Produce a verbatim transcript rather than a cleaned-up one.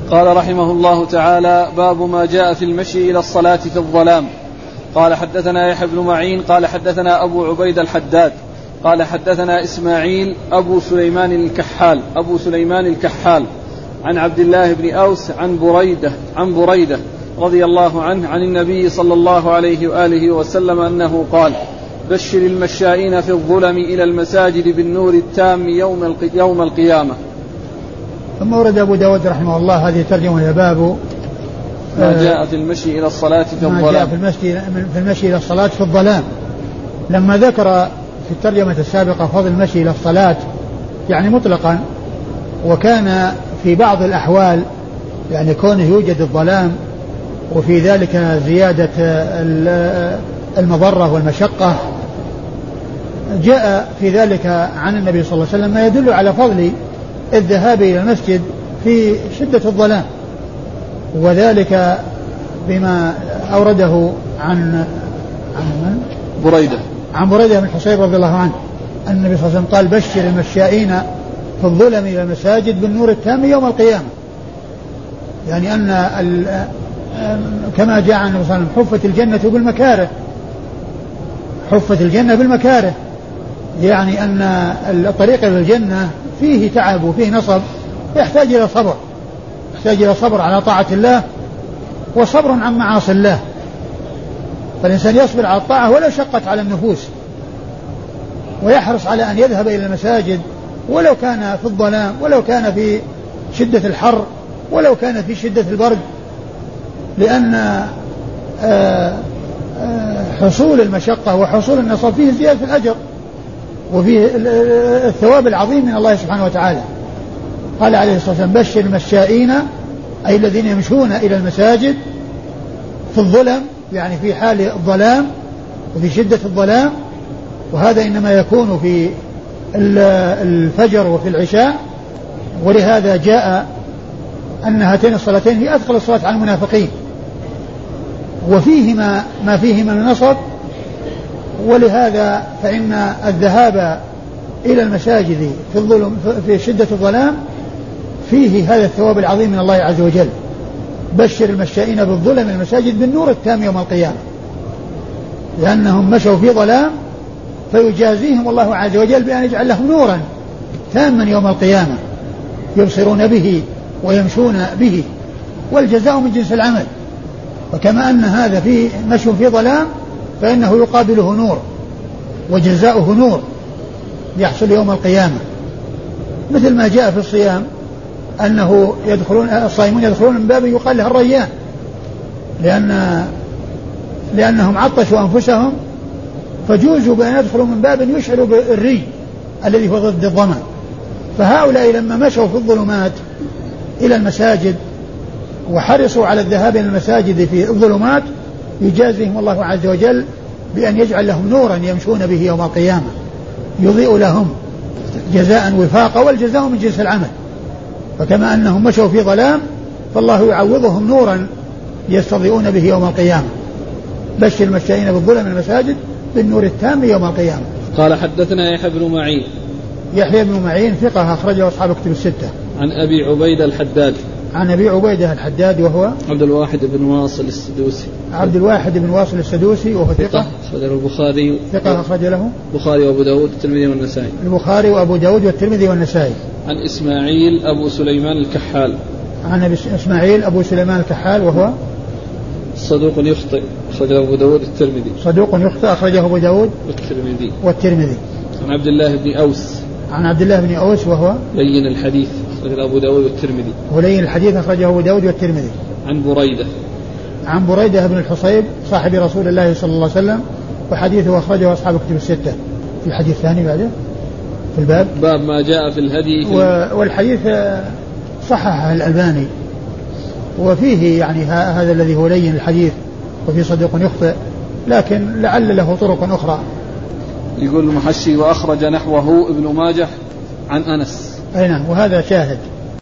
قال رحمه الله تعالى: باب ما جاء في المشي إلى الصلاة في الظلام. قال حدثنا يحيى بن معين قال حدثنا أبو عبيد الحداد قال حدثنا إسماعيل أبو سليمان الكحال أبو سليمان الكحال عن عبد الله بن أوس عن بريدة عن بريدة رضي الله عنه عن النبي صلى الله عليه وآله وسلم أنه قال: بشر المشائين في الظلم إلى المساجد بالنور التام يوم يوم القيامة. ثم ورد أبو داود رحمه الله هذه ترجمة يا باب ما جاء في المشي إلى الصلاة في الظلام. ما جاء في المشي, في المشي إلى الصلاة في الظلام. لما ذكر في الترجمة السابقة فضل المشي إلى الصلاة يعني مطلقا، وكان في بعض الأحوال يعني كونه يوجد الظلام وفي ذلك زيادة المضرة والمشقة، جاء في ذلك عن النبي صلى الله عليه وسلم ما يدل على فضل الذهاب إلى المسجد في شدة الظلام، وذلك بما أورده عن عن من؟ بريدة عن بريدة بن الحصيب رضي الله عنه أن النبي صلى الله عليه وسلم قال: بشر المشائين في الظلم إلى المساجد بالنور التام يوم القيامة. يعني أن كما جاء عن النبي صلى الله عليه وسلم: حفت الجنة بالمكاره، حفت الجنة بالمكاره، يعني أن الطريق إلى الجنة فيه تعب وفيه نصب، يحتاج إلى صبر، يحتاج إلى صبر على طاعة الله وصبر عن معاصي الله. فالإنسان يصبر على الطاعة ولو شقت على النفوس، ويحرص على أن يذهب إلى المساجد ولو كان في الظلام، ولو كان في شدة الحر، ولو كان في شدة البرد، لأن حصول المشقة وحصول النصب فيه زيادة الأجر وفيه الثواب العظيم من الله سبحانه وتعالى. قال عليه الصلاة والسلام: بشر المشائين، أي الذين يمشون إلى المساجد في الظلم، يعني في حال الظلام وفي شدة الظلام، وهذا إنما يكون في الفجر وفي العشاء. ولهذا جاء أن هاتين الصلاتين هي أثقل الصلاة على المنافقين، وفيهما ما فيهما من نصب، ولهذا فإن الذهاب إلى المساجد في الظلم في شدة الظلام فيه هذا الثواب العظيم من الله عز وجل. بشر المشائين بالظلم المساجد بالنور التام يوم القيامة، لأنهم مشوا في ظلام فيجازيهم الله عز وجل بأن يجعل لهم نورا تاما يوم القيامة يبصرون به ويمشون به، والجزاء من جنس العمل. وكما أن هذا في مشي في ظلام فإنه يقابله نور وجزاؤه نور يحصل يوم القيامة، مثل ما جاء في الصيام أنه يدخلون الصائمون يدخلون من باب يقال له الريان، لأن لأنهم عطشوا أنفسهم فجوزوا بأن يدخلوا من باب يشعروا بالري الذي هو ضد الظمأ. فهؤلاء لما مشوا في الظلمات إلى المساجد وحرصوا على الذهاب إلى المساجد في الظلمات يجازيهم الله عز وجل بأن يجعل لهم نورا يمشون به يوم القيامة يضيء لهم جزاء وفاقا، والجزاء من جنس العمل. فكما أنهم مشوا في ظلام فالله يعوضهم نورا يستضيئون به يوم القيامة. بشر المشائين بالظلم المساجد بالنور التام يوم القيامة. قال حدثنا يحيى بن معين يحيى بن معين ثقة أخرجه أصحاب كتب الستة. عن أبي عبيدة الحداد عن أبي عبيدة الحداد وهو عبد الواحد بن واصل السدوسي عبد الواحد بن واصل السدوسي وهو ثقة أخرجه البخاري ثقة أخرج له البخاري وأبو داود والترمذي والنسائي البخاري وأبو داود والترمذي والنسائي. عن إسماعيل أبو سليمان الكحال عن إسماعيل أبو سليمان الكحال وهو صدوق يخطئ أخرجه أبو داود والترمذي صدوق يخطئ أخرجه أبو داود والترمذي والترمذي. عن عبد الله بن أوس عن عبد الله بن أوس وهو لين الحديث أخرجه أبو داود والترمذي ولين الحديث أخرجه أبو داود والترمذي. عن بريدة عن بريدة بن الحصيب صاحب رسول الله صلى الله عليه وسلم، وحديثه أخرجه أصحاب كتب الستة. في حديث ثاني بعده في الباب باب ما جاء في الهدي في والحديث صححه الألباني، وفيه يعني هذا الذي هو لين الحديث وفي صديق يخطئ، لكن لعل له طرق أخرى. يقول المحشي وأخرج نحوه ابن ماجه عن أنس. أي نعم، وهذا شاهد